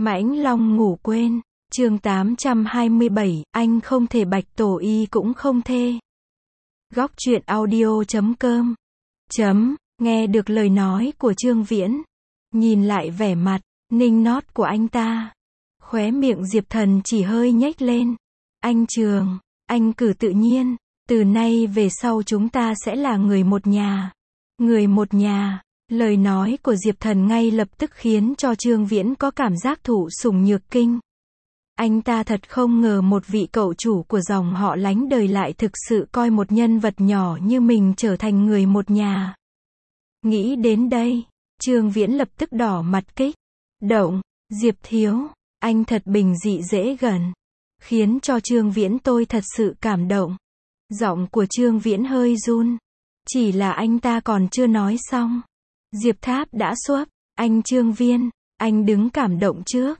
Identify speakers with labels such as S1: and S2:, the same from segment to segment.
S1: Mãnh Long ngủ quên. Chương 827, anh không thể Bạch Tổ Y cũng không thê. Góc truyện audio.com. Nghe được lời nói của Trương Viễn. Nhìn lại vẻ mặt, ninh nót của anh ta. Khóe miệng Diệp Thần chỉ hơi nhếch lên. Anh Trường, anh cử tự nhiên. Từ nay về sau chúng ta sẽ là người một nhà. Người một nhà. Lời nói của Diệp Thần ngay lập tức khiến cho Trương Viễn có cảm giác thụ sủng nhược kinh. Anh ta thật không ngờ một vị cậu chủ của dòng họ Lánh đời lại thực sự coi một nhân vật nhỏ như mình trở thành người một nhà. Nghĩ đến đây, Trương Viễn lập tức đỏ mặt kích động. Diệp thiếu, anh thật bình dị dễ gần. Khiến cho Trương Viễn tôi thật sự cảm động. Giọng của Trương Viễn hơi run. Chỉ là anh ta còn chưa nói xong. Diệp Tháp đã xuấp. Anh Trương Viên, anh đứng cảm động trước.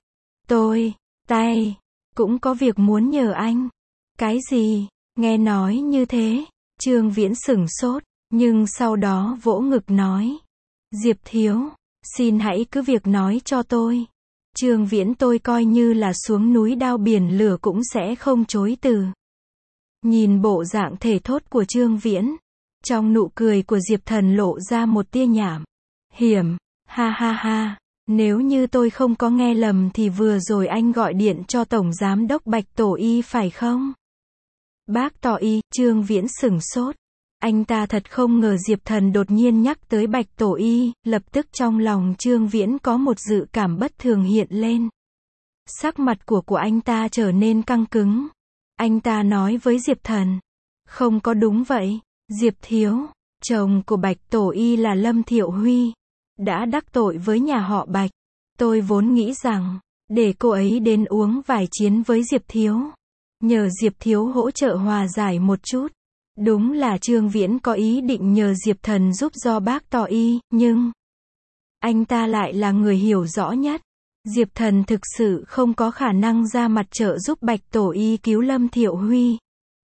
S1: Cũng có việc muốn nhờ anh. Cái gì? Nghe nói như thế, Trương Viễn sửng sốt, nhưng sau đó vỗ ngực nói. Diệp thiếu, xin hãy cứ việc nói cho tôi. Trương Viễn tôi coi như là xuống núi đao biển lửa cũng sẽ không chối từ. Nhìn bộ dạng thể thốt của Trương Viễn, trong nụ cười của Diệp Thần lộ ra một tia nhảm hiểm. Ha ha ha, nếu như tôi không có nghe lầm thì vừa rồi anh gọi điện cho Tổng Giám đốc Bạch Tổ Y phải không? Bác Tổ Y, Trương Viễn sửng sốt. Anh ta thật không ngờ Diệp Thần đột nhiên nhắc tới Bạch Tổ Y, lập tức trong lòng Trương Viễn có một dự cảm bất thường hiện lên. Sắc mặt của anh ta trở nên căng cứng. Anh ta nói với Diệp Thần. Không có đúng vậy, Diệp thiếu, chồng của Bạch Tổ Y là Lâm Thiệu Huy. Đã đắc tội với nhà họ Bạch. Tôi vốn nghĩ rằng, để cô ấy đến uống vài chiến với Diệp thiếu. Nhờ Diệp thiếu hỗ trợ hòa giải một chút. Đúng là Trương Viễn có ý định nhờ Diệp Thần giúp do bác Tổ Y, nhưng anh ta lại là người hiểu rõ nhất. Diệp Thần thực sự không có khả năng ra mặt trợ giúp Bạch Tổ Y cứu Lâm Thiệu Huy.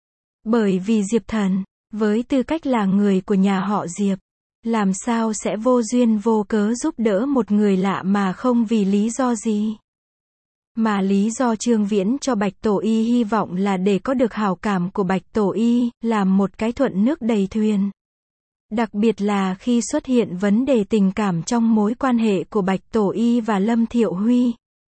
S1: Bởi vì Diệp Thần, với tư cách là người của nhà họ Diệp, làm sao sẽ vô duyên vô cớ giúp đỡ một người lạ mà không vì lý do gì. Mà lý do Trương Viễn cho Bạch Tổ Y hy vọng là để có được hảo cảm của Bạch Tổ Y, làm một cái thuận nước đầy thuyền. Đặc biệt là khi xuất hiện vấn đề tình cảm trong mối quan hệ của Bạch Tổ Y và Lâm Thiệu Huy.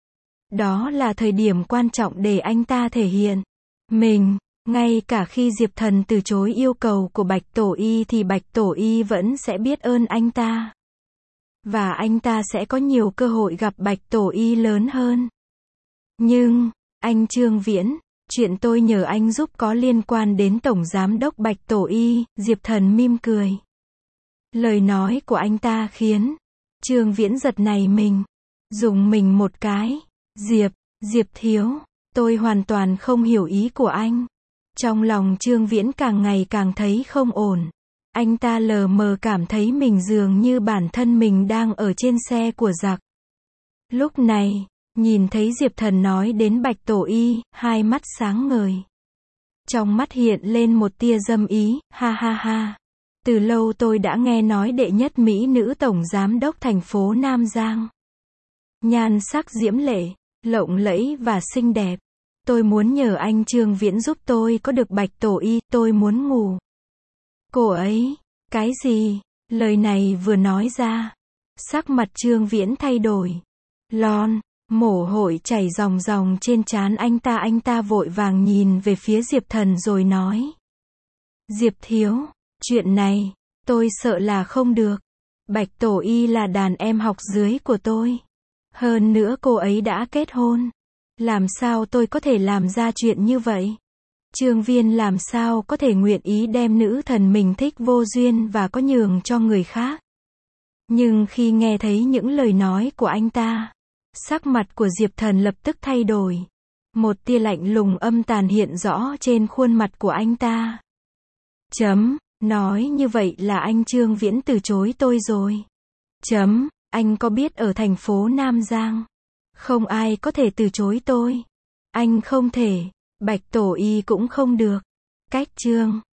S1: Đó là thời điểm quan trọng để anh ta thể hiện mình. Ngay cả khi Diệp Thần từ chối yêu cầu của Bạch Tổ Y thì Bạch Tổ Y vẫn sẽ biết ơn anh ta. Và anh ta sẽ có nhiều cơ hội gặp Bạch Tổ Y lớn hơn. Nhưng, anh Trương Viễn, chuyện tôi nhờ anh giúp có liên quan đến Tổng Giám đốc Bạch Tổ Y, Diệp Thần mỉm cười. Lời nói của anh ta khiến Trương Viễn giật nảy mình. Dùng mình một cái. Diệp thiếu, tôi hoàn toàn không hiểu ý của anh. Trong lòng Trương Viễn càng ngày càng thấy không ổn. Anh ta lờ mờ cảm thấy mình dường như bản thân mình đang ở trên xe của giặc. Lúc này, nhìn thấy Diệp Thần nói đến Bạch Tổ Y, hai mắt sáng ngời. Trong mắt hiện lên một tia dâm ý, ha ha ha. Từ lâu tôi đã nghe nói đệ nhất mỹ nữ tổng giám đốc thành phố Nam Giang. Nhan sắc diễm lệ, lộng lẫy và xinh đẹp. Tôi muốn nhờ anh Trương Viễn giúp tôi có được Bạch Tổ Y, tôi muốn ngủ. Cô ấy, cái gì? Lời này vừa nói ra, sắc mặt Trương Viễn thay đổi. Mồ hôi chảy ròng ròng trên trán anh ta vội vàng nhìn về phía Diệp Thần rồi nói. Diệp thiếu, chuyện này, tôi sợ là không được. Bạch Tổ Y là đàn em học dưới của tôi. Hơn nữa cô ấy đã kết hôn. Làm sao tôi có thể làm ra chuyện như vậy? Trương Viên làm sao có thể nguyện ý đem nữ thần mình thích vô duyên và có nhường cho người khác? Nhưng khi nghe thấy những lời nói của anh ta, sắc mặt của Diệp Thần lập tức thay đổi. Một tia lạnh lùng âm tàn hiện rõ trên khuôn mặt của anh ta. Nói như vậy là anh Trương Viễn từ chối tôi rồi. Anh có biết ở thành phố Nam Giang, không ai có thể từ chối tôi. Anh không thể, Bạch Tổ Y cũng không được. Cách Trương